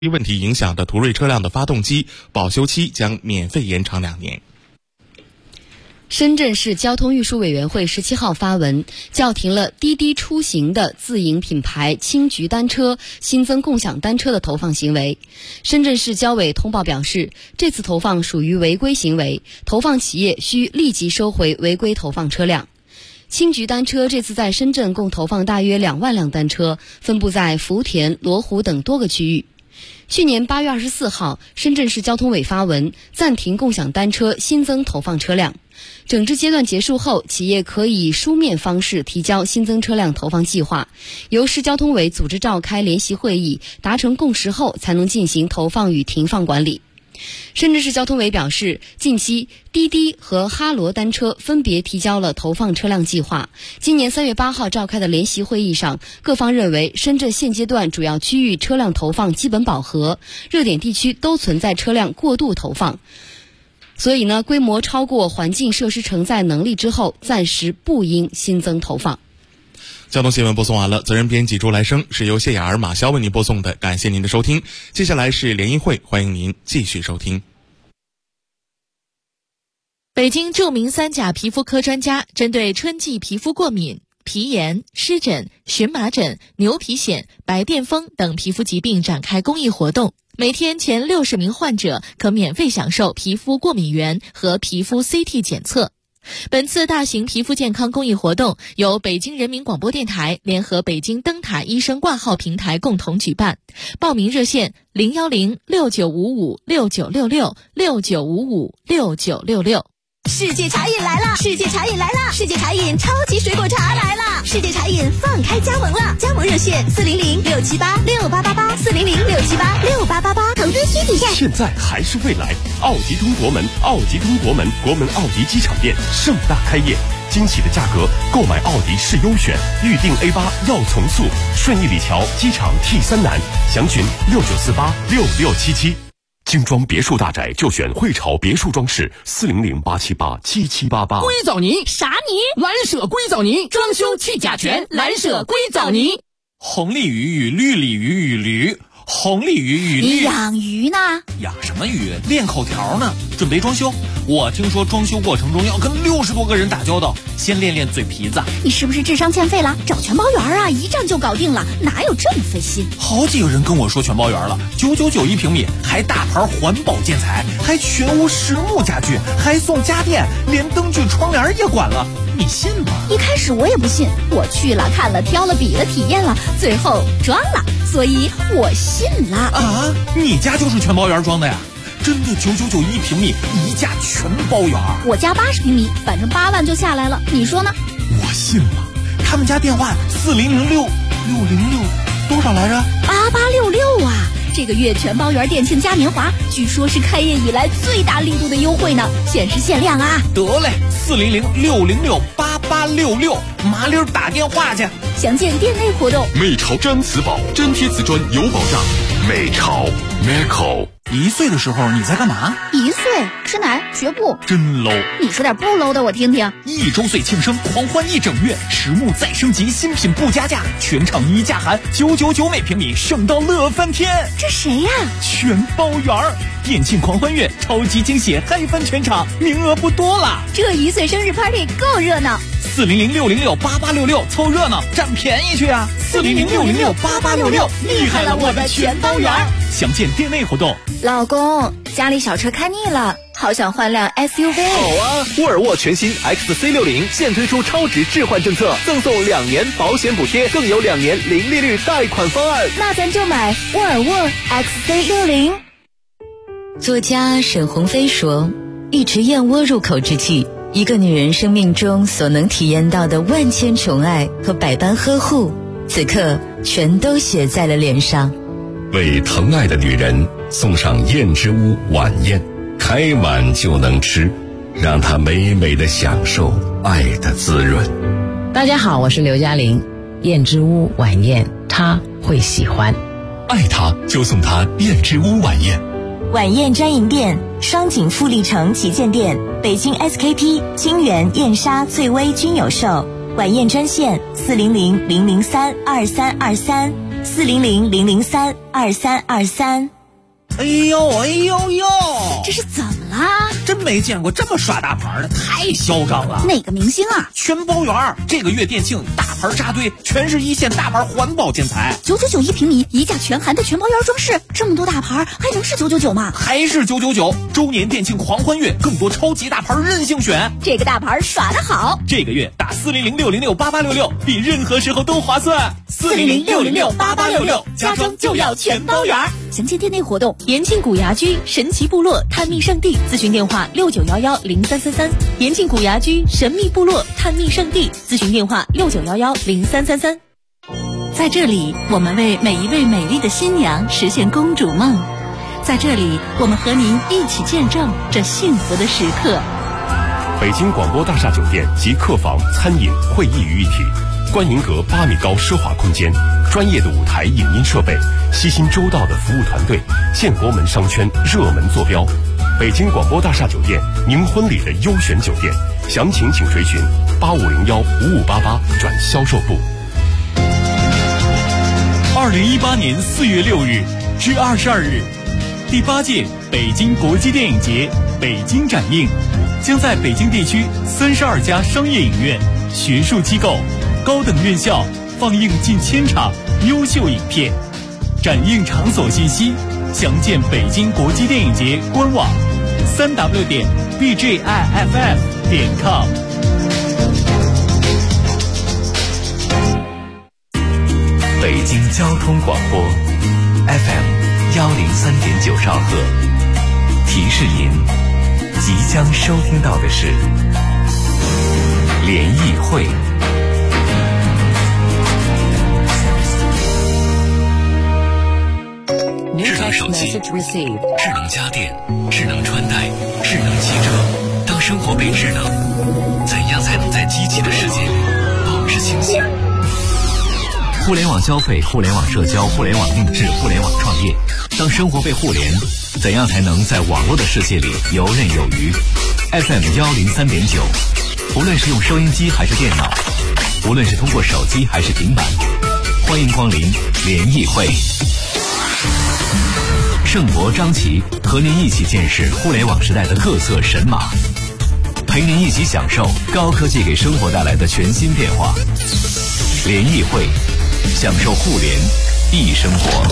问题影响的途锐车辆的发动机保修期将免费延长2年。 深圳市交通运输委员会17号发文，叫停了滴滴出行的自营品牌青桔单车新增共享单车的投放行为。深圳市交委通报表示，这次投放属于违规行为，投放企业需立即收回违规投放车辆。青桔单车这次在深圳共投放大约2万辆单车，分布在福田、罗湖等多个区域。去年8月24号，深圳市交通委发文暂停共享单车新增投放车辆。整治阶段结束后，企业可以书面方式提交新增车辆投放计划，由市交通委组织召开联席会议，达成共识后才能进行投放与停放管理。深圳市交通委表示，近期滴滴和哈罗单车分别提交了投放车辆计划。今年3月8号召开的联席会议上，各方认为深圳现阶段主要区域车辆投放基本饱和，热点地区都存在车辆过度投放，所以规模超过环境设施承载能力之后，暂时不应新增投放。 交通新闻播送完了，责任编辑朱来生，是由谢雅儿、马潇为您播送的，感谢您的收听。接下来是联谊会，欢迎您继续收听。 北京著名3甲皮肤科专家针对春季皮肤过敏、皮炎、湿疹、荨麻疹、牛皮癣、白癜风等皮肤疾病展开公益活动，每天前60名患者可免费享受皮肤过敏原和皮肤 CT 检测。本次大型皮肤健康公益活动由北京人民广播电台联合北京灯塔医生挂号平台共同举办，报名热线0106955696669556966。 世界茶饮来了！世界茶饮来了！世界茶饮超级水果茶来了！世界茶饮放开加盟了，加盟热线400-678-6888，400-678-6888，投资需体验。 现在还是未来，奥迪通国门，奥迪通国门，国门奥迪机场店盛大开业，惊喜的价格，购买奥迪是优选，预定 A8要从速，顺义里桥机场 T3南，详询69486677。精装别墅大宅就选汇潮别墅装饰，400-878-7788。 硅藻泥啥泥？ 蓝舍硅藻泥，装修去甲醛，蓝舍硅藻泥。 红鲤鱼与绿鲤鱼与驴，红鲤鱼与绿。 你养鱼呢？ 养什么鱼？练口条呢，准备装修。我听说装修过程中要跟60多个人打交道，先练练嘴皮子。 你是不是智商欠费了？找全包圆啊，一站就搞定了，哪有这么费心？ 好几个人跟我说全包圆了，999一平米，还大牌环保建材，还全屋实木家具，还送家电，连灯具窗帘也管了，你信吗？ 一开始我也不信，我去了看了挑了比了体验了，最后装了，所以我信了。 啊，你家就是全包圆装的呀？真的999一平米，一价全包圆。 我家80平米，反正8万就下来了，你说呢？ 我信了。他们家电话4006多少来着 ？8866啊！这个月全包圆店庆嘉年华，据说是开业以来最大力度的优惠呢，限时限量啊！ 得嘞，400-606-8866，麻溜打电话去。 详见店内活动。 美潮粘瓷宝，真贴瓷砖有保障。美潮 Meco。 1岁的时候你在干嘛 ？1岁吃奶学步， 真 low。 你说点不 low 的我听听。 1周岁庆生，狂欢1整月，实木再升级，新品不加价，全场一价含999每平米，省到乐翻天。 这谁呀？ 全包圆儿，店庆狂欢月，超级惊喜，嗨翻全场，名额不多了。 这1岁生日 party 够热闹。 400-606-8866，凑热闹占便宜去啊！400-606-8866，厉害了我的全包圆。详见店内活动。 老公，家里小车开腻了，好想换辆 SUV。 好啊，沃尔沃全新 XC60现推出超值置换政策，赠送2年保险补贴，更有2年零利率贷款方案。 那咱就买沃尔沃 XC60。 作家沈鸿飞说，一池燕窝入口之际，一个女人生命中所能体验到的万千宠爱和百般呵护，此刻全都写在了脸上。 为疼爱的女人送上燕之屋晚宴，开碗就能吃，让她美美的享受爱的滋润。 大家好，我是刘嘉玲。燕之屋晚宴，她会喜欢。 爱她就送她燕之屋晚宴。 晚宴专营店：双井富力城旗舰店、北京 SKP、金源、燕莎、翠微均有售。晚宴专线400-003-2323。 400-003-2323。 哎呦哎呦呦， 这是怎么啦？ 真没见过这么耍大牌的，太嚣张了。 哪个明星啊？ 全包圆，这个月店庆大牌扎堆，全是一线大牌环保建材 ，999平米，一价全含的全包圆装饰，这么多大牌还能是999吗？ 还是999。周年店庆狂欢月，更多超级大牌任性选， 这个大牌耍得好。 这个月打400-606-8866，比任何时候都划算。 400-606-8866，家装就要全包圆。详见店内活动。 延庆古牙居神奇部落探秘圣地，咨询电话6911-0333。延庆古牙居神秘部落探秘圣地，咨询电话6911-0333。 在这里，我们为每一位美丽的新娘实现公主梦。在这里，我们和您一起见证这幸福的时刻。 北京广播大厦酒店集客房、餐饮、会议于一体，观银阁8米高奢华空间，专业的舞台影音设备，悉心周到的服务团队，建国门商圈热门坐标。北京广播大厦酒店，您婚礼的优选酒店，详情请垂询8501-5588转销售部。 2018年4月6日至22日，第8届北京国际电影节北京展映将在北京地区32家商业影院、学术机构、高等院校放映近1000场优秀影片。展映场所信息详见北京国际电影节官网3w.bjiff.com。 北京交通广播 FM103.9兆赫，提示您即将收听到的是联谊会。智能手机、智能家电、智能穿戴、智能汽车，当生活被智能，怎样才能在机器的世界里保持清醒？互联网消费、互联网社交、互联网定制、互联网创业，当生活被互联，怎样才能在网络的世界里游刃有余？ FM103.9，无论是用收音机还是电脑，无论是通过手机还是平板，欢迎光临联谊会。盛博、张琪和您一起见识互联网时代的各色神马，陪您一起享受高科技给生活带来的全新变化。联谊会，享受互联易生活。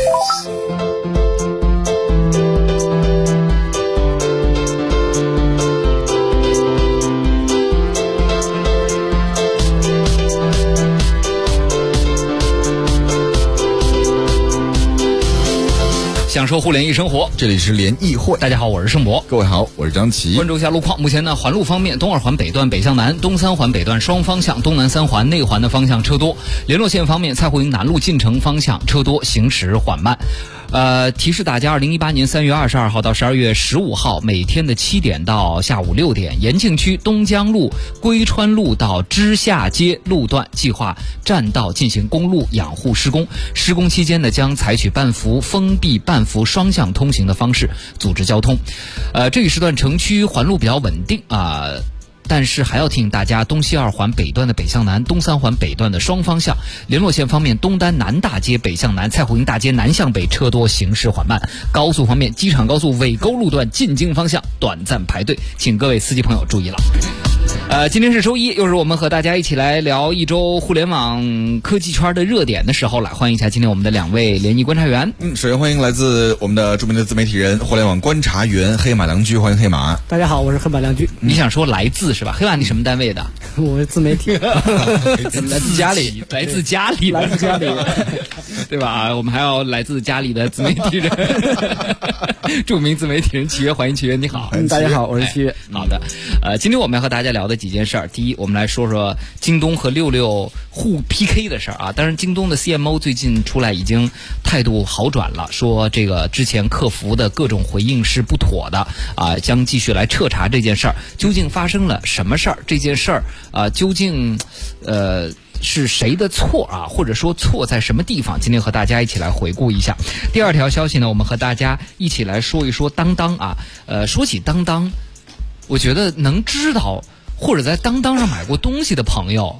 享受互联易生活，这里是联谊会。大家好，我是盛博。各位好，我是张琪。关注一下路况，目前呢，环路方面，东2环北段北向南、东3环北段双方向、东南3环内环的方向车多。联络线方面，蔡胡营南路进城方向车多，行驶缓慢。提示大家，2018年3月22号到12月15号，每天的7点到下午6点，延庆区东江路、归川路到知下街路段计划占道进行公路养护施工。施工期间呢，将采取半幅封闭、半幅双向通行的方式组织交通。这一时段城区环路比较稳定啊。但是还要提醒大家，东西2环北段的北向南、东3环北段的双方向联络线方面，东单南大街北向南、蔡胡营大街南向北车多，行驶缓慢。高速方面，机场高速尾沟路段进京方向短暂排队，请各位司机朋友注意了。今天是周一，又是我们和大家一起来聊一周互联网科技圈的热点的时候了。欢迎一下今天我们的2位联谊观察员。 首先欢迎来自我们的著名的自媒体人、互联网观察员黑马良驹，欢迎黑马。 大家好，我是黑马良驹。 你想说来自是吧？黑马，你什么单位的？ 我是自媒体， 来自家里，来自家里， 来自家里， 对吧？我们还要来自家里的自媒体人，著名自媒体人契约，欢迎契约，你好。 大家好，我是契约。 好的，今天我们要和大家聊的几件事儿。第一，我们来说说京东和66互 PK 的事儿啊。当然，京东的 CMO 最近出来已经态度好转了，说这个之前客服的各种回应是不妥的啊，将继续来彻查这件事儿，究竟发生了什么事儿？这件事儿究竟是谁的错啊？或者说错在什么地方？今天和大家一起来回顾一下。第二条消息呢，我们和大家一起来说一说当当啊。说起当当，我觉得能知道或者在当当上买过东西的朋友，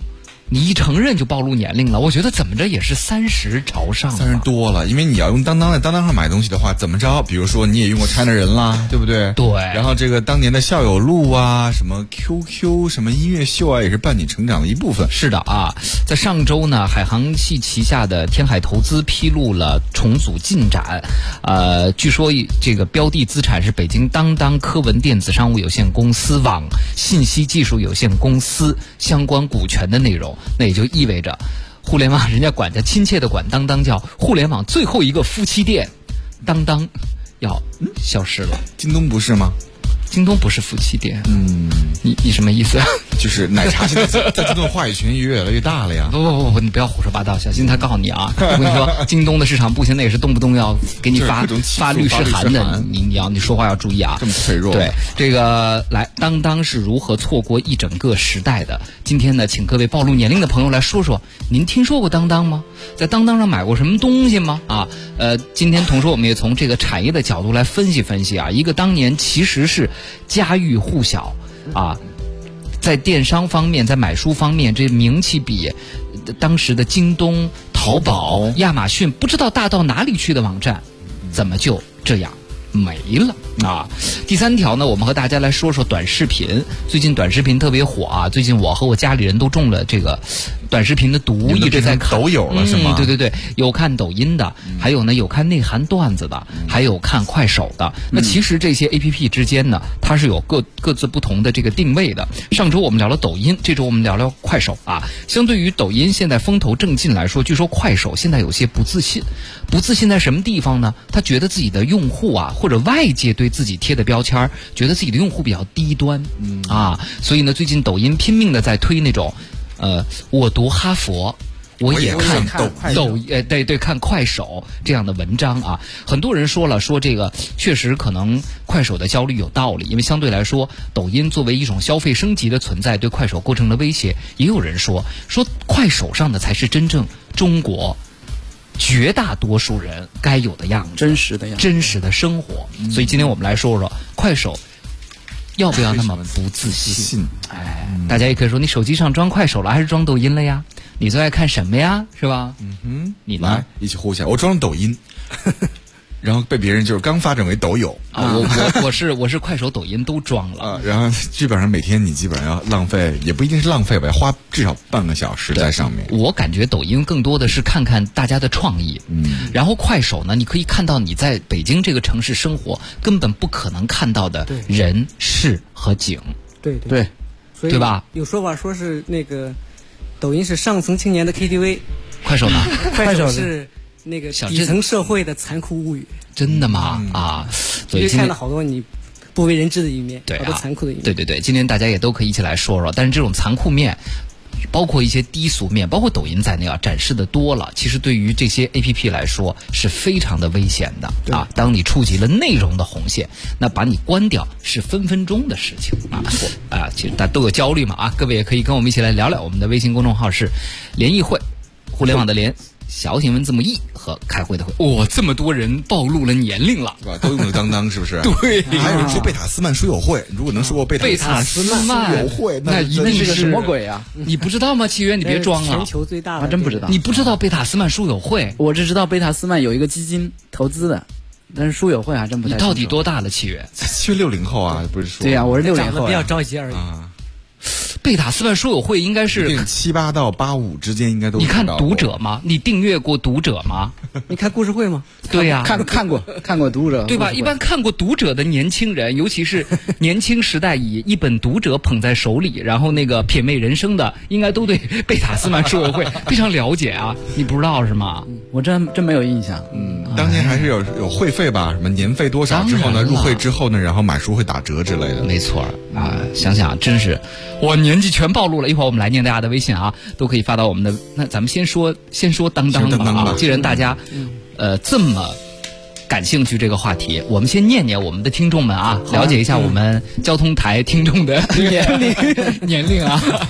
你一承认就暴露年龄了，我觉得怎么着也是30朝上 ，30多了。因为你要用当当在当当上买东西的话，怎么着？比如说你也用过 China 人啦，对不对？ 对。 然后这个当年的校友录啊，什么 QQ， 什么音乐秀啊，也是伴你成长的一部分。 是的啊，在上周呢，海航系旗下的天海投资披露了重组进展，据说这个标的资产是北京当当科文电子商务有限公司网信息技术有限公司相关股权的内容。那也就意味着互联网人家亲切的管当当叫互联网最后一个夫妻店，当当要消失了。 京东不是吗？ 京东不是夫妻店。你什么意思？ 就是奶茶现在在京东的话语权越来越大了呀。 不，你不要胡说八道，小心他告你啊！我跟你说，京东的市场部现在也是动不动要给你发律师函的，你说话要注意啊。 这么脆弱。 对，这个来，当当是如何错过一整个时代的？今天呢，请各位暴露年龄的朋友来说说，您听说过当当吗？在当当上买过什么东西吗？啊，今天同时我们也从这个产业的角度来分析分析啊，一个当年其实是家喻户晓啊。在电商方面，在买书方面，这名气比当时的京东、淘宝、亚马逊不知道大到哪里去的网站，怎么就这样没了啊？第3条呢，我们和大家来说说短视频。最近短视频特别火啊！最近我和我家里人都中了这个短视频的毒，一直在看抖友了是吗？ 对，有看抖音的，还有呢有看内涵段子的，还有看快手的。那其实这些 APP 之间呢，它是有各自不同的这个定位的。上周我们聊了抖音，这周我们聊聊快手啊。相对于抖音现在风头正劲来说，据说快手现在有些不自信。不自信在什么地方呢？他觉得自己的用户啊，或者外界对自己贴的标签，觉得自己的用户比较低端，所以呢，最近抖音拼命的在推那种，我读哈佛，我也看看快手这样的文章啊。很多人说这个确实可能快手的焦虑有道理，因为相对来说，抖音作为一种消费升级的存在，对快手构成了威胁。也有人说快手上的才是真正中国绝大多数人该有的样子， 真实的样子， 真实的生活。所以今天我们来说说快手要不要那么不自信？大家也可以说，你手机上装快手了还是装抖音了呀？你最爱看什么呀？是吧？你呢？ 来一起呼一下，我装了抖音。然后被别人就是刚发展为抖友啊，我是快手、抖音都装了啊。然后基本上每天你基本上要浪费，也不一定是浪费吧，要花至少半个小时在上面。 我感觉抖音更多的是看看大家的创意，然后快手呢，你可以看到你在北京这个城市生活根本不可能看到的人事和景， 对吧？ 有说法说是那个抖音是上层青年的 KTV， 快手呢？ 快手是那个底层社会的残酷物语。 真的吗？所以看了好多你不为人知的一面， 对， 好多残酷的一面。 对，今天大家也都可以一起来说说，但是这种残酷面，包括一些低俗面，包括抖音在内展示的多了，其实对于这些 APP 来说是非常的危险的啊！当你触及了内容的红线，那把你关掉是分分钟的事情啊！其实大家都有焦虑嘛啊！各位也可以跟我们一起来聊聊，我们的微信公众号是联谊会，互联网的联。小型文字母 E 和开会的会，这么多人暴露了年龄了， 是吧？都用了当当，是不是？ 对， 还有人说贝塔斯曼书友会，如果能说过贝塔斯曼书友会， 那一定是个什么鬼啊？ 你不知道吗？契约，你别装了， 全球最大的， 还真不知道。 你不知道贝塔斯曼书友会？ 我只知道贝塔斯曼有一个基金投资的，但是书友会还真不太清楚。 你到底多大了？契约 ？60后啊，不是说？ 对呀，我是60后， 比较着急而已。 贝塔斯曼书友会应该是 78到85之间，应该都。 你看读者吗？你订阅过读者吗？ 你看故事会吗？ 对呀， 看过读者， 对吧？一般看过读者的年轻人，尤其是年轻时代以一本读者捧在手里，然后那个品味人生的，应该都对贝塔斯曼书友会非常了解啊。你不知道是吗？ 我真没有印象。 当年还是有会费吧？什么年费多少之后呢？入会之后呢？然后买书会打折之类的。 没错啊，想想真是我年纪全暴露了。一会儿我们来念大家的微信啊，都可以发到我们的。那咱们先说当当吧啊！既然大家这么感兴趣这个话题，我们先念念我们的听众们啊，了解一下我们交通台听众的年龄啊。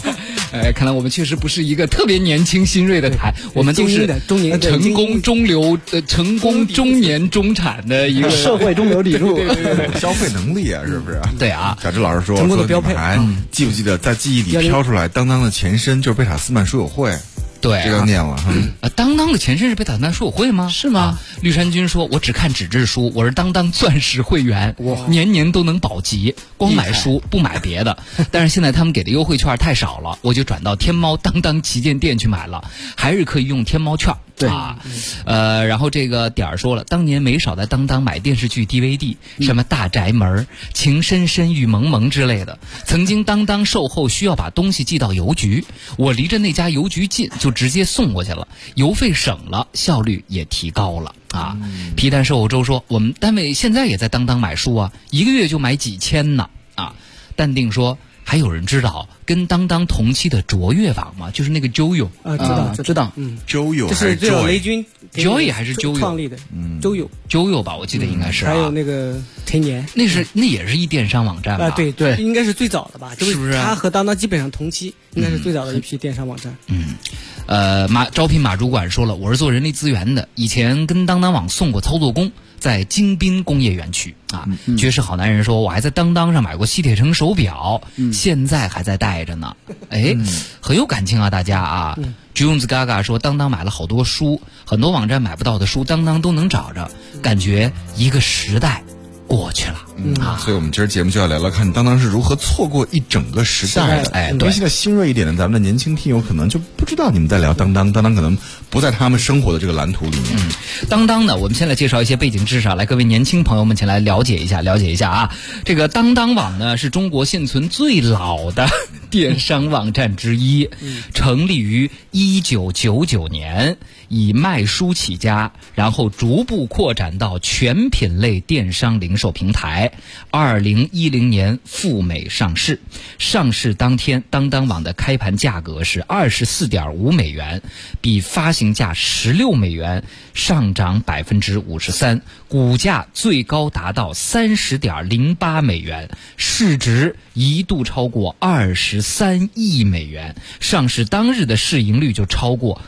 看来我们确实不是一个特别年轻新锐的台，我们都是成功中流、成功中年中产的一个社会中流砥柱， 对，消费能力啊，是不是？ 对啊， 小志老师说， 成功的标配。 记不记得在记忆里飘出来，当当的前身就是贝塔斯曼书友会？ 对、啊， 这个念了。 当当的前身是贝塔斯曼书友会吗？是吗？绿山君说，我只看纸质书，我是当当钻石会员，年年都能保级，光买书不买别的。但是现在他们给的优惠券太少了，我就转到天猫当当旗舰店去买了，还是可以用天猫券。对啊，然后这个点儿说了，当年没少在当当买电视剧 DVD，什么大宅门、情深深雨蒙蒙之类的。曾经当当售后需要把东西寄到邮局，我离着那家邮局近，就直接送过去了，邮费省了，效率也提高了啊。皮蛋售后周说，我们单位现在也在当当买书啊，一个月就买几千呢啊。淡定说，还有人知道跟当当同期的卓越网吗？就是那个 Joyo 知道 ，Joyo 这是最有雷军 Joy 还是 Joyo 创立的，Joyo 吧，我记得应该是。 还有那个陈年， 那也是一电商网站吧？ 对，应该是最早的吧？是不是？它和当当基本上同期，应该是最早的一批电商网站。 招聘马主管说了，我是做人力资源的，以前跟当当网送过操作工。在京滨工业园区啊，绝世好男人说，我还在当当上买过西铁城手表，现在还在戴着呢。很有感情啊，大家啊。Jones Gaga 说，当当买了好多书，很多网站买不到的书，当当都能找着，感觉一个时代过去了。 所以我们今儿节目就要聊聊看当当是如何错过一整个时代的。对，现在新锐一点的咱们的年轻听友可能就不知道你们在聊当当，当当可能不在他们生活的这个蓝图里面。 当当呢，我们先来介绍一些背景知识，来各位年轻朋友们前来了解一下啊。这个当当网呢是中国现存最老的电商网站之一，成立于1999年，以卖书起家，然后逐步扩展到全品类电商零售平台。2010年赴美上市，上市当天，当当网的开盘价格是24.5美元，比发行价16美元上涨53%，股价最高达到30.08美元，市值一度超过23亿美元，上市当日的市盈率就超过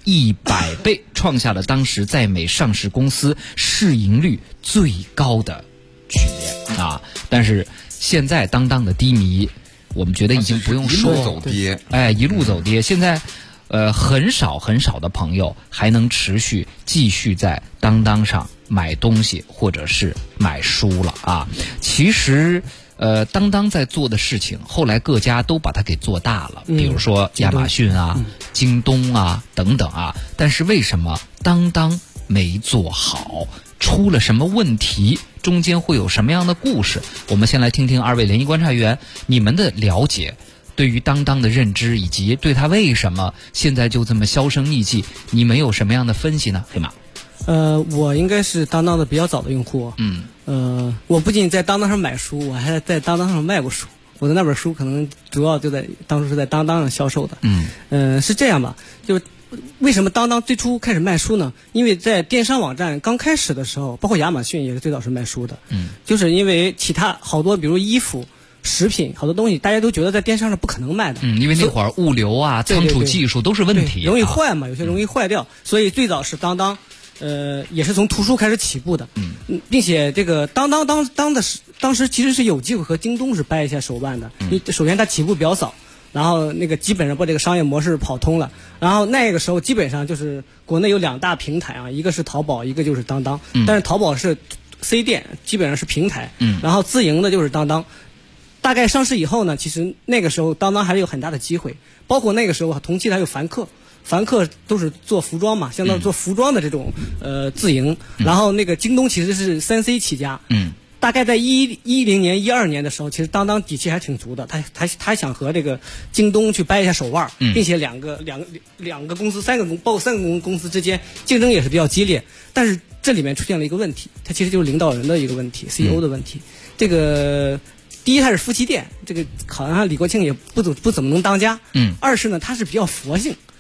100倍，创下了当时在美上市公司市盈率最高的局面啊！但是现在当当的低迷，我们觉得已经不用说， 一路走跌， 一路走跌。现在很少的朋友还能继续在当当上买东西或者是买书了啊！其实当当在做的事情，后来各家都把它给做大了，比如说亚马逊啊、京东啊等等啊。但是为什么当当没做好？出了什么问题？中间会有什么样的故事？我们先来听听二位联谊观察员你们的了解，对于当当的认知，以及对它为什么现在就这么销声匿迹，你们有什么样的分析呢？黑马。 我应该是当当的比较早的用户。我不仅在当当上买书，我还在当当上卖过书。我的那本书可能主要就当初是在当当上销售的。是这样吧？就为什么当当最初开始卖书呢？因为在电商网站刚开始的时候，包括亚马逊也是最早是卖书的。就是因为其他好多，比如衣服、食品，好多东西大家都觉得在电商上不可能卖的。 因为那会儿物流啊、仓储技术都是问题， 容易坏嘛，有些容易坏掉，所以最早是当当。也是从图书开始起步的，并且这个当时其实是有机会和京东是掰一下手腕的。首先它起步比较早，然后那个基本上把这个商业模式跑通了。然后那个时候基本上就是国内有2大平台啊，一个是淘宝，一个就是当当。但是淘宝是 C 店，基本上是平台，然后自营的就是当当。大概上市以后呢，其实那个时候当当还是有很大的机会，包括那个时候同期还有凡客都是做服装嘛，相当于做服装的这种自营。然后那个京东其实是3C 起家。大概在10年、12年的时候，其实当当底气还挺足的，他想和这个京东去掰一下手腕，并且两个公司、包括3个公司之间竞争也是比较激烈。但是这里面出现了一个问题，它其实就是领导人的一个问题 ，CEO 的问题。这个第一，它是夫妻店，这个好像李国庆也不怎么能当家。二是呢，它是比较佛性。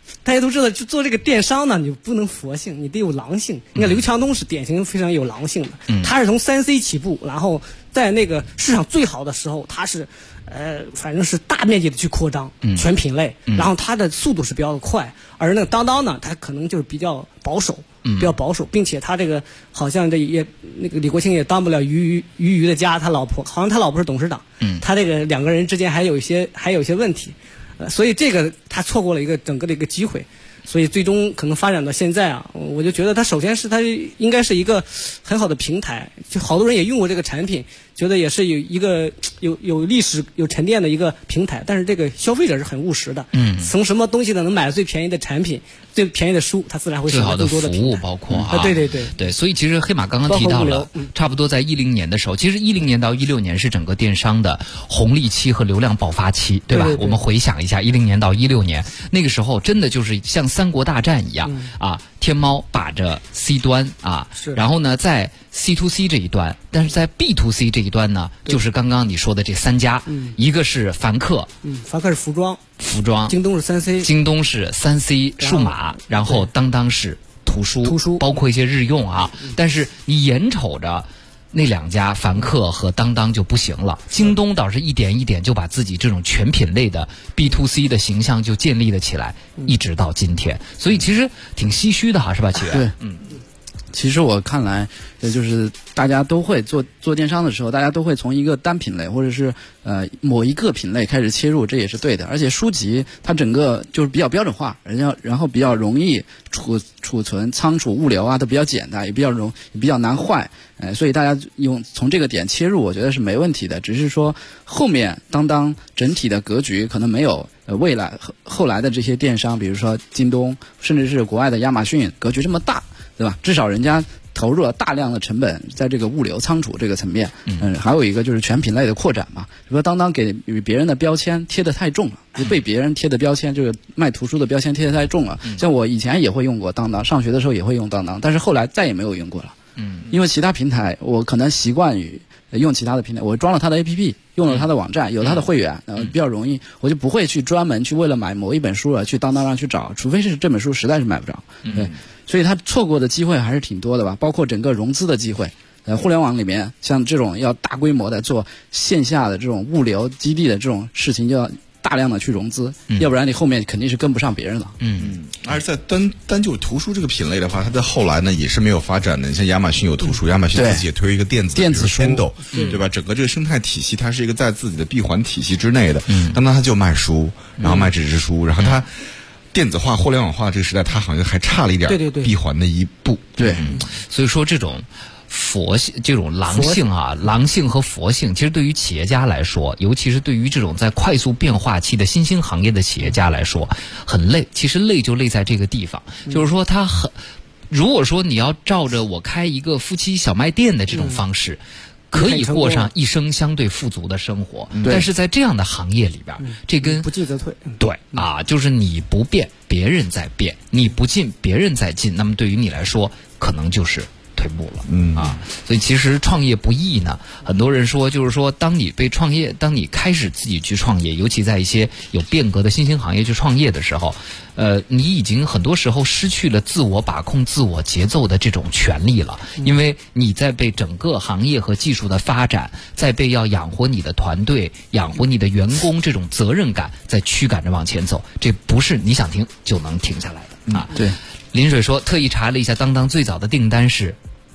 大家都知道，做这个电商呢，你不能佛性，你得有狼性。你看刘强东是典型非常有狼性的，他是从3C 起步，然后在那个市场最好的时候，他是反正是大面积的去扩张，全品类，然后它的速度是比较快。而那个当当呢，它可能就是比较保守，并且他这个好像这也那个李国庆也当不了于的家，他老婆好像他老婆是董事长，他这个两个人之间还有一些问题。所以这个他错过了一个整个的一个机会，所以最终可能发展到现在啊，我就觉得他首先是他应该是一个很好的平台，就好多人也用过这个产品，觉得也是有一个有历史有沉淀的一个平台。但是这个消费者是很务实的，从什么东西能买最便宜的产品、最便宜的书，他自然会选择更多的服务，包括对，所以其实黑马刚刚提到了，差不多在10年的时候，其实10年到16年是整个电商的红利期和流量爆发期，对吧？ 对， 我们回想一下10年到16年，那个时候真的就是像三国大战一样啊，天猫把着 C 端啊，然后呢在 C to C 这一端，但是在 B to C 这一端呢，就是刚刚你说的这3家，一个是凡客， 凡客是服装，京东是3C， 京东是3C 数码，然后当当是图书，包括一些日用啊。但是你眼瞅着那2家凡客和当当就不行了，京东倒是一点一点就把自己这种全品类的 B to C 的形象就建立了起来，一直到今天。所以其实挺唏嘘的哈，是吧，启源？ 对，其实我看来，就是大家都会做电商的时候，大家都会从一个单品类或者是某一个品类开始切入，这也是对的。而且书籍它整个就是比较标准化，然后比较容易储存、仓储、物流啊都比较简单，也比较难坏。所以大家从这个点切入，我觉得是没问题的。只是说后面当当整体的格局可能没有未来后来的这些电商，比如说京东，甚至是国外的亚马逊格局这么大。对吧？至少人家投入了大量的成本在这个物流仓储这个层面。还有一个就是全品类的扩展嘛。比如说当当给别人的标签贴得太重了，就被别人贴的标签，这个卖图书的标签贴得太重了。像我以前也会用过当当，上学的时候也会用当当，但是后来再也没有用过了。因为其他平台我可能习惯于用其他的平台，我装了它的 APP， 用了它的网站，有它的会员，比较容易，我就不会去专门去为了买某一本书而去当当上去找，除非是这本书实在是买不着。对。所以他错过的机会还是挺多的吧，包括整个融资的机会。互联网里面像这种要大规模的做线下的这种物流基地的这种事情，就要大量的去融资，要不然你后面肯定是跟不上别人了。 而在单就图书这个品类的话，它在后来呢也是没有发展的。你像亚马逊有图书，亚马逊自己也推一个电子书 Kindle， 对吧？整个这个生态体系它是一个在自己的闭环体系之内的。当它就卖书，然后卖纸质书，然后它电子化、互联网化这个时代，它好像还差了一点闭环的一步。 对，所以说这种佛性、这种狼性啊，狼性和佛性，其实对于企业家来说，尤其是对于这种在快速变化期的新兴行业的企业家来说，很累。其实累就累在这个地方，就是说他如果说你要照着我开一个夫妻小卖店的这种方式。可以过上一生相对富足的生活，但是在这样的行业里边，这跟不进则退， 对啊，就是你不变，别人在变；你不进，别人在进。那么对于你来说，可能就是退步了。所以其实创业不易呢。很多人说，就是说，当你开始自己去创业，尤其在一些有变革的新兴行业去创业的时候，你已经很多时候失去了自我把控、自我节奏的这种权利了，因为你在被整个行业和技术的发展，在被要养活你的团队、养活你的员工这种责任感在驱赶着往前走，这不是你想停就能停下来的啊。 对， 林水说，特意查了一下，当当最早的订单是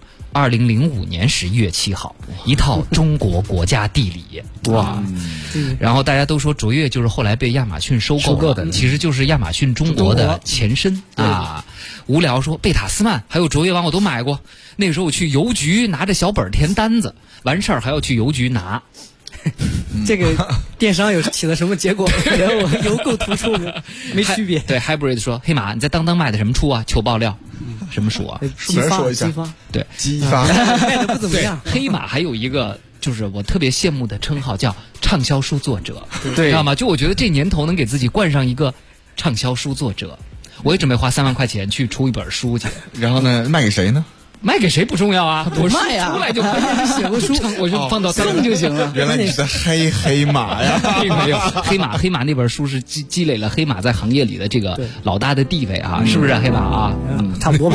2005年11月7号，一套中国国家地理。哇！然后大家都说卓越就是后来被亚马逊收购的，其实就是亚马逊中国的前身啊。无聊说贝塔斯曼还有卓越网我都买过，那个时候我去邮局拿着小本填单子，完事儿还要去邮局拿。 这个电商有起了什么结果？我邮购图书没区别。 对 ，Hybrid 说，黑马你在当当卖的什么书啊？求爆料。什么书啊？ 书名说一下。 对， 激发卖的不怎么样。 黑马还有一个就是我特别羡慕的称号叫畅销书作者， 对， 知道吗？就我觉得这年头能给自己冠上一个畅销书作者，我也准备花3万块钱去出一本书去。 然后呢，卖给谁呢？ 卖给谁不重要啊， 不卖呀， 出来就关键是写个书，我就放到赠就行了。 原来你是黑马呀？ 并没有，黑马那本书是积累了黑马在行业里的这个老大的地位啊，是不是黑马啊？ 差不多吧。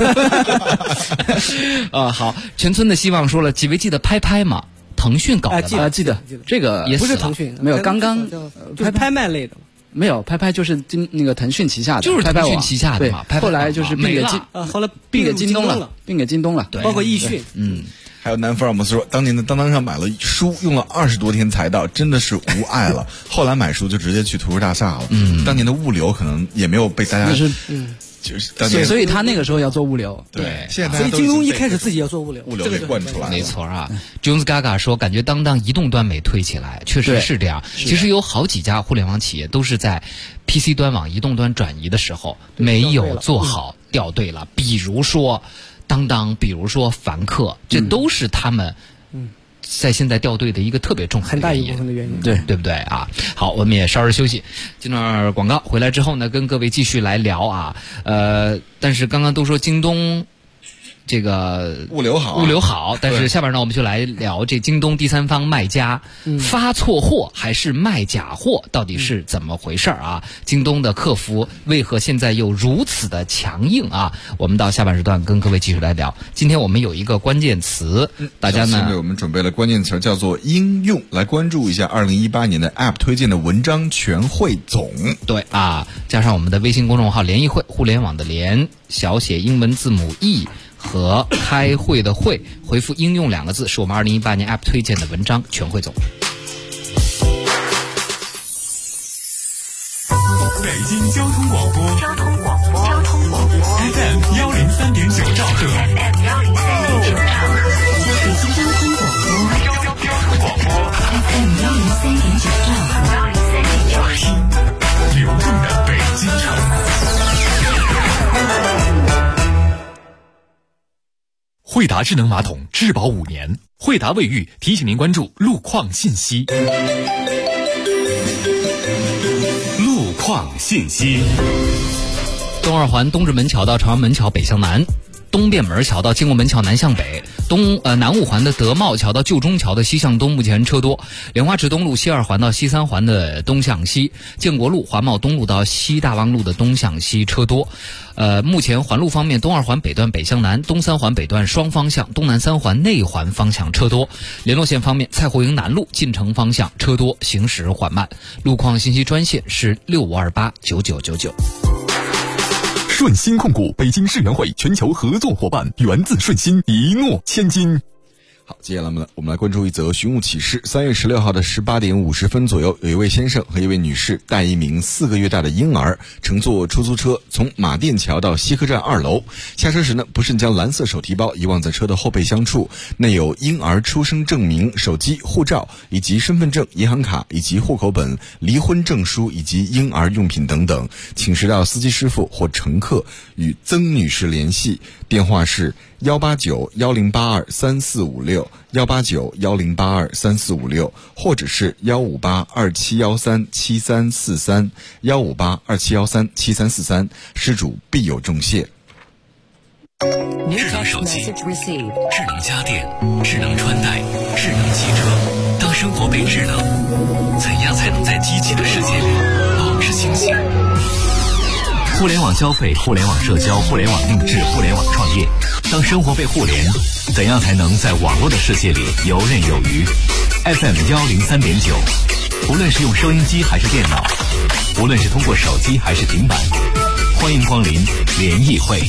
好，全村的希望说了，几位记得拍拍吗？腾讯搞的吧？ 记得这个不是腾讯， 没有，刚刚拍卖类的。 没有，拍拍就是那个腾讯旗下的， 就是腾讯旗下的嘛。 后来就是并给后来并给京东了，并给京东了， 对， 包括易讯， 还有南福尔摩斯说，当年的当当上买了书，用了20多天才到，真的是无爱了。后来买书就直接去图书大厦了。当年的物流可能也没有被大家就是所以他那个时候要做物流。 对，现在所以京东一开始自己要做物流给灌出来了。 没错啊。Jones Gaga 说，感觉当当移动端没推起来，确实是这样。其实有好几家互联网企业都是在 PC 端往移动端转移的时候没有做好掉队了，比如说当当，比如说凡客，这都是他们在现在掉队的一个特别重要的很大一部分的原因， 对不对啊？好，我们也稍事休息，进段广告，回来之后呢，跟各位继续来聊啊。但是刚刚都说京东这个物流好， 但是下边呢，我们就来聊这京东第三方卖家发错货还是卖假货，到底是怎么回事啊？京东的客服为何现在又如此的强硬啊？我们到下半时段跟各位继续来聊。今天我们有一个关键词，大家呢为我们准备了关键词叫做应用，来关注一下2018年的 App 推荐的文章全汇总。 对啊，加上我们的微信公众号联谊会，互联网的联，小写英文字母 E。和开会的会，回复应用2个字，是我们2018年 App 推荐的文章全汇总。 北京交通广播FM 103.9兆赫，北京交通广播 FM 103.9兆赫，听流动的北京城。惠达智能马桶质保5年，惠达卫浴提醒您关注路况信息。路况信息： 东二环东直门桥到朝阳门桥北向南，东便门桥到经国门桥南向北，南五环的德茂桥到旧中桥的西向东目前车多，莲花池东路西2环到西3环的东向西，建国路华茂东路到西大望路的东向西车多。目前环路方面，东二环北段北向南，东3环北段双方向，东南3环内环方向车多。联络线方面，蔡湖营南路进城方向车多，行驶缓慢。路况信息专线是65289999。 顺鑫控股北京世园会全球合作伙伴，源自顺鑫，一诺千金。 好，接下来我们来关注一则寻物启事。3月16号的18点50分左右，有一位先生和一位女士带一名4个月大的婴儿乘坐出租车从马甸桥到西客站2楼，下车时呢，不慎将蓝色手提包遗忘在车的后备箱处，内有婴儿出生证明、手机、护照以及身份证、银行卡以及户口本、离婚证书以及婴儿用品等等，请示到司机师傅或乘客与曾女士联系，电话是18910823456，18910823456，或者是15827137343，15827137343，施主必有重谢。 智能手机、智能家电、智能穿戴、智能汽车，当生活被智能，怎样才能在机器的世界里保持清醒？互联网消费、互联网社交、互联网定制、互联网创业，当生活被互联，怎样才能在网络的世界里游刃有余？ FM 103.9，无论是用收音机还是电脑，无论是通过手机还是平板，欢迎光临联谊会。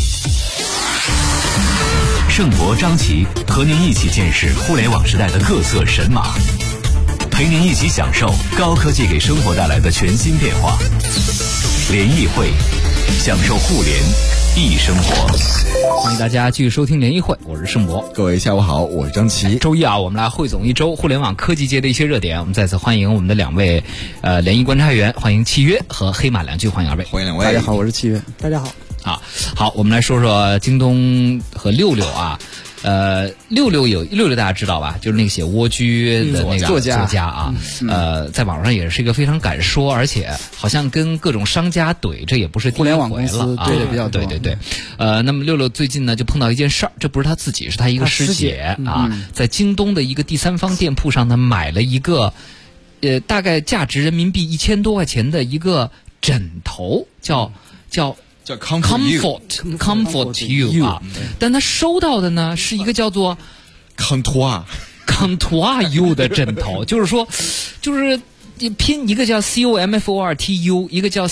盛博、张琪和您一起见识互联网时代的各色神马，陪您一起享受高科技给生活带来的全新变化。联谊会，享受互联易生活。 欢迎大家继续收听联谊会，我是盛博。 各位下午好，我是张琪。 周一啊，我们来汇总一周互联网科技界的一些热点。我们再次欢迎我们的2位联谊观察员，欢迎契约和黑马2句，欢迎2位。 欢迎2位。 大家好，我是契约。 大家好。 好，我们来说说京东和66啊。 六六大家知道吧？就是那个写《蜗居》的那个作家啊，在网上也是一个非常敢说，而且好像跟各种商家怼，这也不是第一回了，互联网公司对的比较多。 对。那么六六最近呢就碰到一件事儿，这不是他自己，是他一个师姐啊，在京东的一个第三方店铺上呢买了一个大概价值人民币1000多块钱的一个枕头，叫 Comfort You 啊，但他收到的呢是一个叫做 Contour You 的枕头，就是拼一个叫 COMFORTU， 一个叫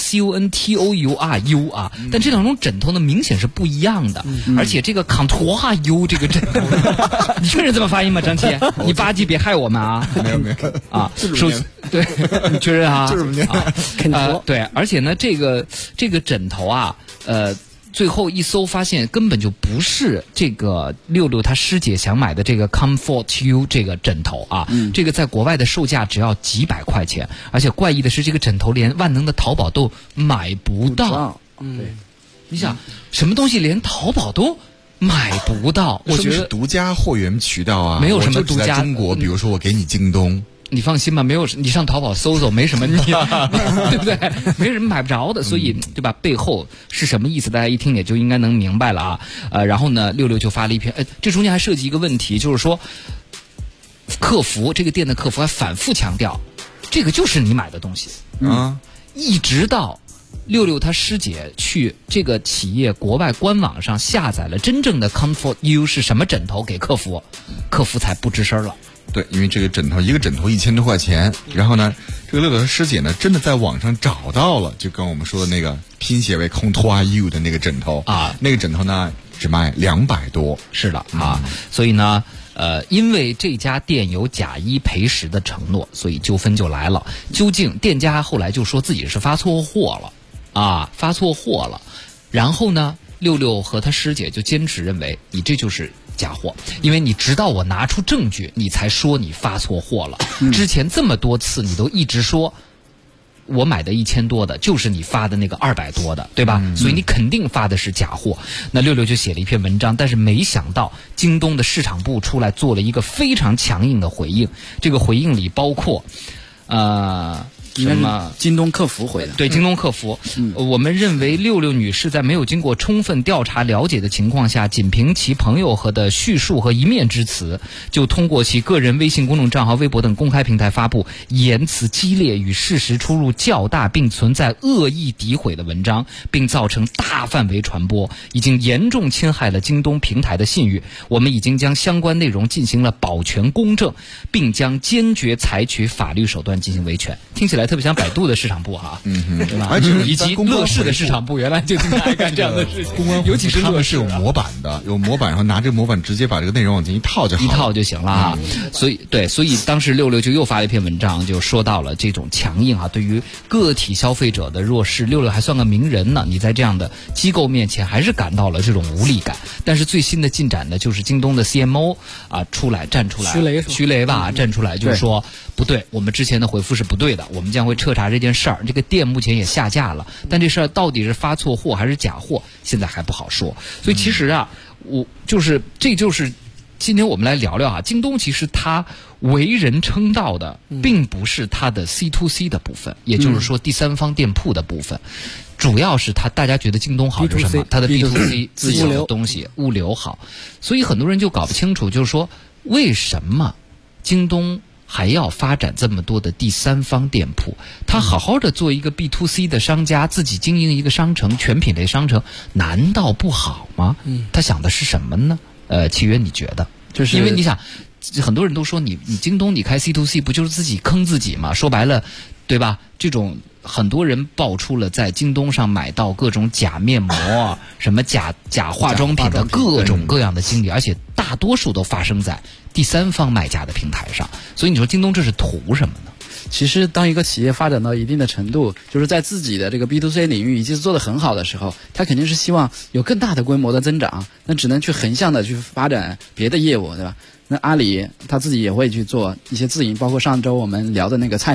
CONTOURU 啊，但这两种枕头呢明显是不一样的，而且这个 Contour You 这个枕头，你确认这么发音吗？张琪，你吧唧别害我们啊！ 没有啊，对，你确认啊？ 就是对，而且呢，这个枕头啊，最后一搜发现根本就不是这个六六他师姐想买的这个 Comfort You 这个枕头啊，这个在国外的售价只要几百块钱，而且怪异的是这个枕头连万能的淘宝都买不到。你想什么东西连淘宝都买不到？我觉得是独家货源渠道啊， 没有什么独家。 中国，比如说我给你京东。 你放心吧，没有你上淘宝搜，没什么你对不对？没什么买不着的，所以对吧？背后是什么意思？大家一听也就应该能明白了啊。然后呢，六六就发了一篇，这中间还涉及一个问题，就是说，这个店的客服还反复强调，这个就是你买的东西一直到六六他师姐去这个企业国外官网上下载了真正的 Comfort You 是什么枕头给客服才不吱声了。 对，因为这个枕头一个枕头1000多块钱，然后呢，这个六六的师姐呢真的在网上找到了，就跟我们说的那个拼写为 Contour You 的那个枕头啊，那个枕头呢只卖200多。 是的啊，所以呢，因为这家店有假一赔十的承诺，所以纠纷就来了。究竟店家后来就说自己是发错货了，然后呢，六六和他师姐就坚持认为你这就是假货，因为你直到我拿出证据，你才说你发错货了。之前这么多次你都一直说我买的1000多的就是你发的那个200多的，对吧？所以你肯定发的是假货。那六六就写了一篇文章，但是没想到京东的市场部出来做了一个非常强硬的回应。这个回应里包括什么？ 京东客服回的？ 对，京东客服。我们认为六六女士在没有经过充分调查了解的情况下，仅凭其朋友和的叙述和一面之词，就通过其个人微信公众账号、微博等公开平台发布言辞激烈、与事实出入较大，并存在恶意诋毁的文章，并造成大范围传播，已经严重侵害了京东平台的信誉。我们已经将相关内容进行了保全公正，并将坚决采取法律手段进行维权。听起来特别像百度的市场部哈，对吧？以及乐视的市场部原来就经常爱干这样的事情，尤其是乐视是有模板的，然后拿这个模板直接把这个内容往进一套就行了啊。所以当时六六就又发了一篇文章，就说到了这种强硬对于个体消费者的弱势，六六还算个名人呢，你在这样的机构面前还是感到了这种无力感。但是最新的进展呢，就是京东的 CMO 站出来，徐雷吧，站出来就是说不对，我们之前的回复是不对的，我们将会彻查这件事儿。这个店目前也下架了，但这事儿到底是发错货还是假货，现在还不好说。所以其实这就是今天我们来聊聊京东其实它为人称道的，并不是它的 C2C 的部分，也就是说第三方店铺的部分。主要是大家觉得京东好是什么？它的 B2C 自己的东西物流好，所以很多人就搞不清楚，就是说为什么京东还要发展这么多的第三方店铺？他好好的做一个 B2C 的商家，自己经营一个商城，全品类商城，难道不好吗？他想的是什么呢？契约你觉得？就是因为你想，很多人都说你京东你开 C2C 不就是自己坑自己吗？说白了，对吧？这种很多人爆出了在京东上买到各种假面膜、什么假化妆品的各种各样的经历，而且大多数都发生在第三方卖家的平台上。所以你说京东这是图什么呢？ 其实当一个企业发展到一定的程度，就是在自己的这个 B2C 领域已经做得很好的时候，他肯定是希望有更大的规模的增长，那只能去横向的去发展别的业务，对吧？那阿里他自己也会去做一些自营，包括上周我们聊的那个菜鸟，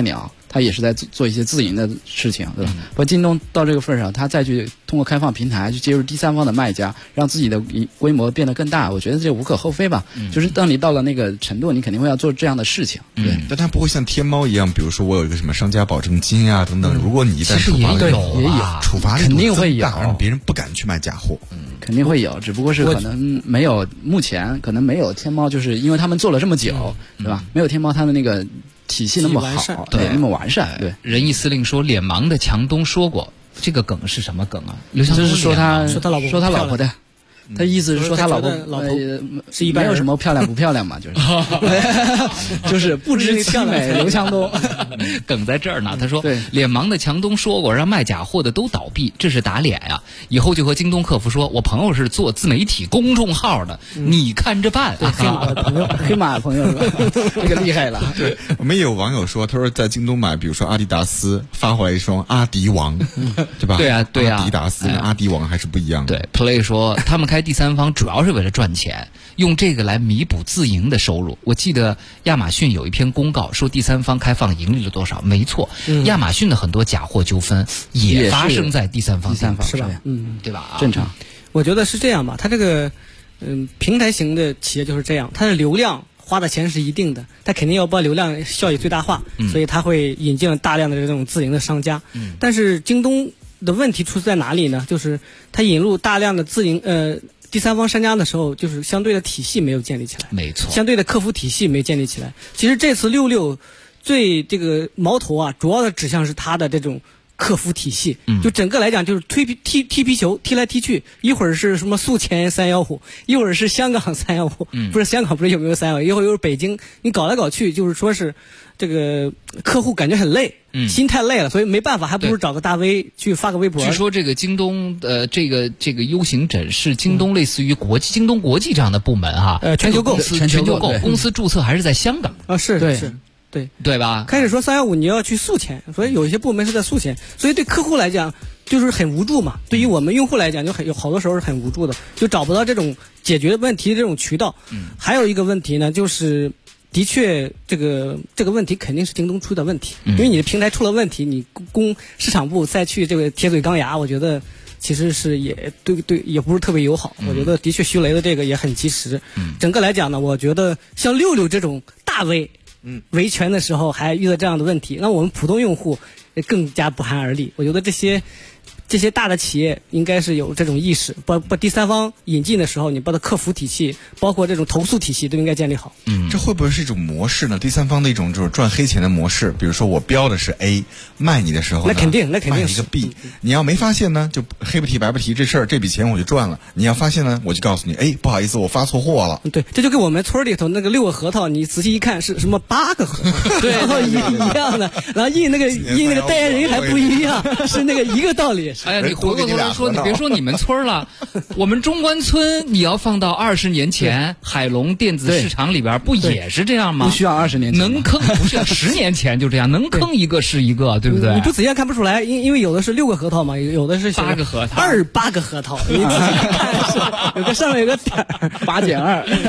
它也是在做一些自营的事情，对吧？不过京东到这个份上，它再去通过开放平台去接入第三方的卖家，让自己的规模变得更大，我觉得这无可厚非吧。就是当你到了那个程度，你肯定会要做这样的事情。对， 但它不会像天猫一样，比如说我有一个什么商家保证金啊等等，如果你一旦处罚也有处罚力肯定会有， 让别人不敢去卖假货。 肯定会有，只不过是可能没有，目前可能没有天猫，就是因为他们做了这么久，对吧？没有天猫它的那个体系那么好，对，那么完善。对， 仁义司令说脸盲的强东说过，这个梗是什么梗啊？刘强东就是说他老婆的。他意思是说他老婆是一般没有什么漂亮不漂亮嘛，就是不知其美。刘强东梗在这儿呢。他说脸盲的强东说过，让卖假货的都倒闭，这是打脸呀。以后就和京东客服说，我朋友是做自媒体公众号的，你看着办。 黑马的朋友是吧？这个厉害了。 对，我们也有网友说，他说在京东买，比如说阿迪达斯发回来一双阿迪王，对吧？ 对啊， 阿迪达斯跟阿迪王还是不一样的。 对 ，Play 说他们开第三方主要是为了赚钱，用这个来弥补自营的收入。我记得亚马逊有一篇公告说第三方开放盈利了多少，没错，亚马逊的很多假货纠纷也发生在第三方是吧？ 对吧？ 正常。 我觉得是这样吧，它这个平台型的企业就是这样，它的流量花的钱是一定的，它肯定要把流量效益最大化，所以它会引进了大量的这种自营的商家。但是京东的问题出在哪里呢？就是它引入大量的自营第三方商家的时候，就是相对的体系没有建立起来， 没错， 相对的客服体系没建立起来。其实这次66最这个矛头啊，主要的指向是它的这种客服体系，就整个来讲就是踢皮球，踢来踢去，一会儿是什么宿迁315，一会儿是香港315，不是香港不是有没有315，一会儿又是北京，你搞来搞去，就是说是这个客户感觉很累，心太累了，所以没办法，还不如找个大 V 去发个微博。 据说这个京东这个 U 型枕是京东类似于京东国际这样的部门哈， 全球购公司注册还是在香港啊？是对吧？ 开始说315你要去宿迁，所以有一些部门是在宿迁，所以对客户来讲就是很无助嘛。对于我们用户来讲，有好多时候是很无助的，就找不到这种解决问题的这种渠道。还有一个问题呢，就是的确这个问题肯定是京东出的问题，因为你的平台出了问题，你供市场部再去这个铁嘴钢牙，我觉得其实是也对也不是特别友好。我觉得的确徐雷的这个也很及时。整个来讲呢，我觉得像66这种大 V。维权的时候还遇到这样的问题，那我们普通用户更加不寒而栗。我觉得这些大的企业应该是有这种意识，把第三方引进的时候，你把它客服体系，包括这种投诉体系都应该建立好。 这会不会是一种模式呢？第三方的一种就是赚黑钱的模式。比如说我标的是 A， 卖你的时候呢， 那肯定卖一个 B。你要没发现呢，就黑不提白不提这事儿，这笔钱我就赚了。你要发现呢，我就告诉你，哎，不好意思，我发错货了。 对，这就跟我们村里头那个6个核桃，你仔细一看是什么8个核桃，对，然后一样的，然后印那个代言人还不一样，是那个一个道理。 哎呀，你回过头来说，你别说你们村了，我们中关村你要放到20年前海龙电子市场里边，不也是这样吗？ 不需要20年前， 能坑不是10年前就这样，能坑一个是一个，对不对？ 你不仔细看不出来，因为有的是6个核桃嘛，有的是 8个核桃 ，28个核桃，你仔细看是有个上面有个点 ，8减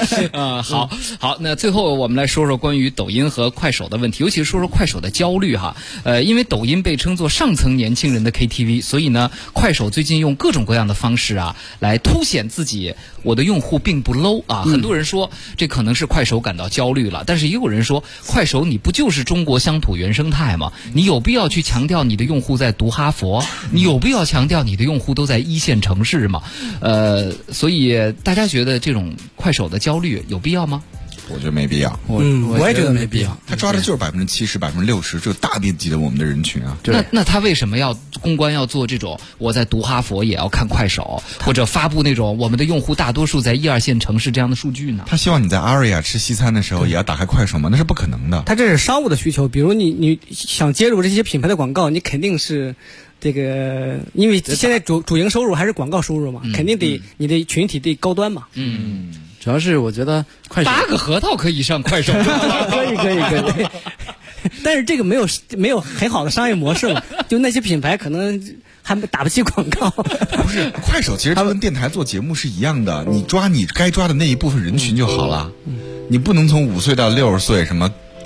2。 好，那最后我们来说说关于抖音和快手的问题，尤其是说说快手的焦虑哈。因为抖音被称作上层年轻人的 KTV， 所以呢，快手最近用各种各样的方式啊，来凸显自己，我的用户并不 low 啊。很多人说这可能是快手感到焦虑了，但是也有人说，快手你不就是中国乡土原生态吗？你有必要去强调你的用户在读哈佛？你有必要强调你的用户都在1线城市吗？所以大家觉得这种快手的焦虑有必要吗？ 我觉得没必要。 我也觉得没必要。 他抓的就是70%、60%，这大面积的我们的人群啊。 那他为什么要公关要做这种我在读哈佛也要看快手，或者发布那种我们的用户大多数在1、2线城市这样的数据呢？ 他希望你在 Aria 吃西餐的时候也要打开快手吗？那是不可能的。 他这是商务的需求，比如你想接入这些品牌的广告，你肯定是。这个，因为现在主营收入还是广告收入嘛，肯定得你的群体得高端嘛。 主要是我觉得快手 8个核桃可以上快手， 可以。但是这个没有很好的商业模式嘛，就那些品牌可能还打不起广告。 不是，快手其实它跟电台做节目是一样的，你抓你该抓的那一部分人群就好了。你不能从5岁到60岁什么。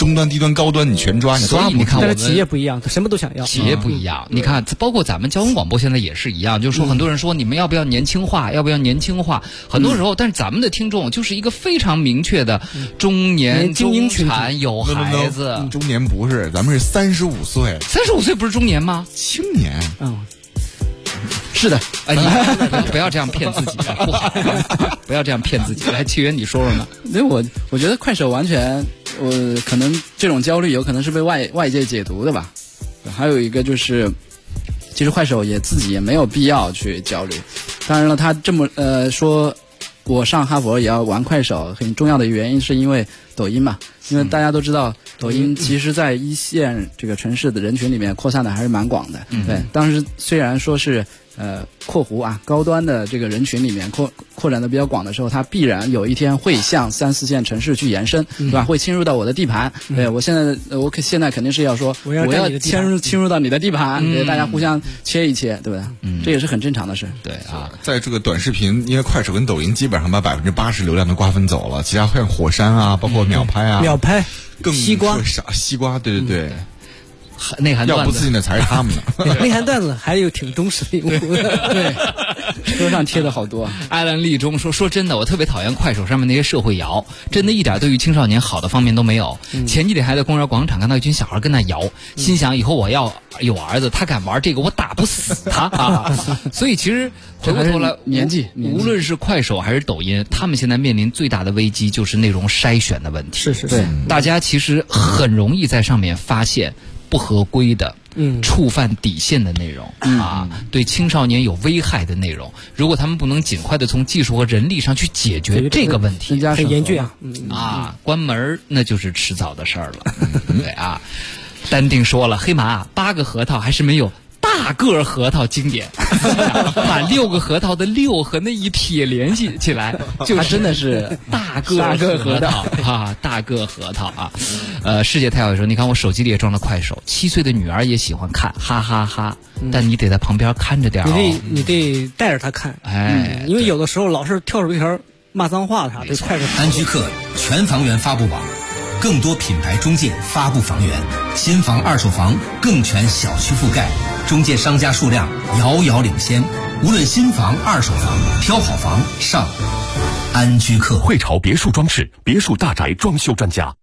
中端、低端、高端你全抓， 所以你看我们企业不一样，什么都想要。 企业不一样，你看，包括咱们交通广播现在也是一样，就是说很多人说你们要不要年轻化，要不要年轻化？很多时候，但是咱们的听众就是一个非常明确的中年、中产、有孩子。 中年不是，咱们是35岁。 35岁不是中年吗？ 青年。 是的， 哎，你不要这样骗自己，不好，不要这样骗自己。来，契约你说说呢？ 因为我觉得快手完全，可能这种焦虑有可能是被外界解读的吧。还有一个就是，其实快手自己也没有必要去焦虑。当然了，他这么说，我上哈佛也要玩快手，很重要的原因是因为抖音嘛，因为大家都知道。抖音其实在一线这个城市的人群里面扩散的还是蛮广的。对，当时虽然说是括弧啊高端的这个人群里面扩展的比较广的时候，它必然有一天会向3、4线城市去延伸，对吧？会侵入到我的地盘。对，我现在肯定是要说我要侵入到你的地盘，对，大家互相切一切，对不对？这也是很正常的事。 对啊， 在这个短视频，因为快手跟抖音基本上把80%流量都瓜分走了，其他像火山啊，包括秒拍啊，更西瓜， 对对对。 内涵段子要不自信的才是他们呢。 内涵段子还有挺忠实的用户的， 对，车上贴的好多。 艾兰立中说真的，我特别讨厌快手上面那些社会摇，真的一点对于青少年好的方面都没有。前几天还在公园广场看到一群小孩跟那摇，心想以后我要有儿子，他敢玩这个，我打不死他啊！所以其实回过头来， 年纪， 无论是快手还是抖音，他们现在面临最大的危机就是内容筛选的问题。 是， 对， 大家其实很容易在上面发现不合规的、触犯底线的内容啊，对青少年有危害的内容。如果他们不能尽快的从技术和人力上去解决这个问题， 很严峻啊，关门那就是迟早的事儿了。对啊，丹丁说了，黑马8个核桃还是没有大个核桃经典，把6个核桃的6和那一撇联系起来，就是真的是大个核桃啊，大个核桃啊。世界太好说，你看我手机里也装了快手，7岁的女儿也喜欢看，哈哈哈。但你得在旁边看着点哦， 你得带着她看，因为有的时候老是跳出一条骂脏话啥的，快手。 安居客全房源发布网，更多品牌中介发布房源，新房、二手房更全小区覆盖，中介商家数量遥遥领先。无论新房、二手房，挑好房上安居客。 汇潮别墅装饰，别墅大宅装修专家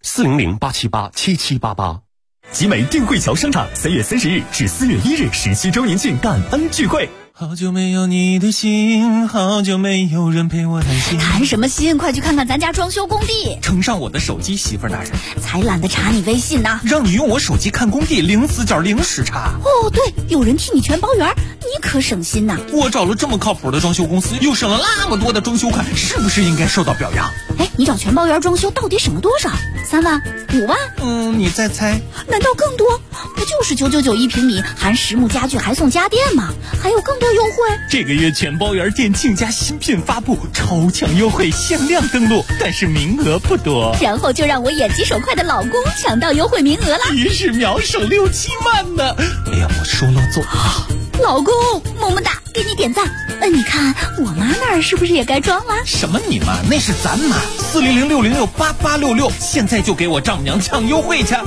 ，400-878-7788。集美定慧桥商场3月30日至4月1日17周年庆感恩聚会。 好久没有你的心，好久没有人陪我谈心。 谈什么心？快去看看咱家装修工地。 呈上我的手机，媳妇大人。 才懒得查你微信呢。 让你用我手机看工地，0死角0时差。 哦，对，有人替你全包圆，你可省心呐。 我找了这么靠谱的装修公司，又省了那么多的装修款，是不是应该受到表扬？ 哎，你找全包圆装修到底省了多少？3万、5万？ 你再猜？ 难道更多？不就是999平米，含实木家具还送家电吗？还有更多优惠。 这个月全包圆店庆家新品发布，超强优惠，限量登录，但是名额不多。 然后就让我眼疾手快的老公抢到优惠名额了， 于是秒省6、7万呢。哎呀，我说了做啊！ 老公，么么哒，给你点赞。你看我妈那儿是不是也该装了？ 什么你妈？那是咱妈。400-606-8866，现在就给我丈母娘抢优惠去。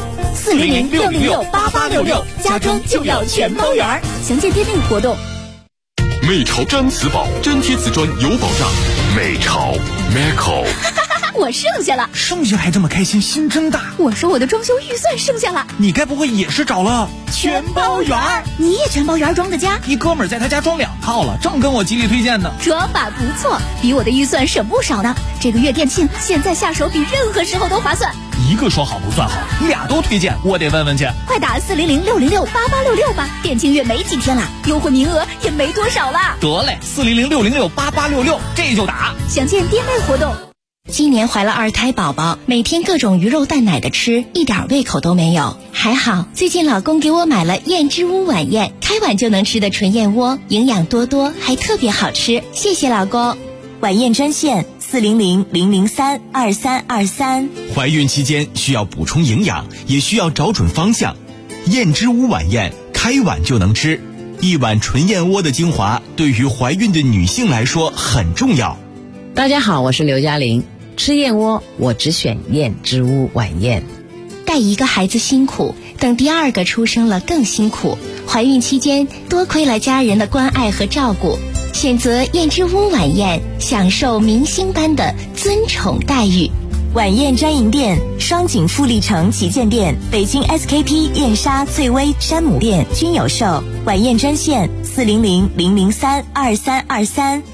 400-606-8866，家装就要全包圆。详见店内活动。 美潮粘瓷宝，粘贴瓷砖有保障。美潮 Meco。 我剩下了， 剩下还这么开心，心真大。 我说我的装修预算剩下了， 你该不会也是找了全包圆？你也全包圆装的家？ 一哥们儿在他家装2套了，正跟我极力推荐呢。 装法不错，比我的预算省不少呢。这个月店庆，现在下手比任何时候都划算。 一个说好不算好，俩都推荐，我得问问去。 快打400-606-8866吧，店庆月没几天了，优惠名额也没多少了。 得嘞，400-606-8866，这就打。 详见店内活动。 今年怀了2胎宝宝，每天各种鱼肉蛋奶的吃，一点胃口都没有。还好最近老公给我买了燕之屋晚宴，开碗就能吃的纯燕窝，营养多多，还特别好吃。谢谢老公。晚宴专线400-003-2323。 怀孕期间需要补充营养，也需要找准方向。燕之屋晚宴，开碗就能吃。一碗纯燕窝的精华，对于怀孕的女性来说很重要。 大家好，我是刘嘉玲。吃燕窝，我只选燕之屋晚宴。 大带一个孩子辛苦，等第2个出生了更辛苦。怀孕期间多亏了家人的关爱和照顾，选择燕之屋晚宴，享受明星般的尊宠待遇。 晚宴专营店：双井富力城旗舰店、北京 SKP 燕莎、翠微、山姆店均有售。晚宴专线：400-003-2323。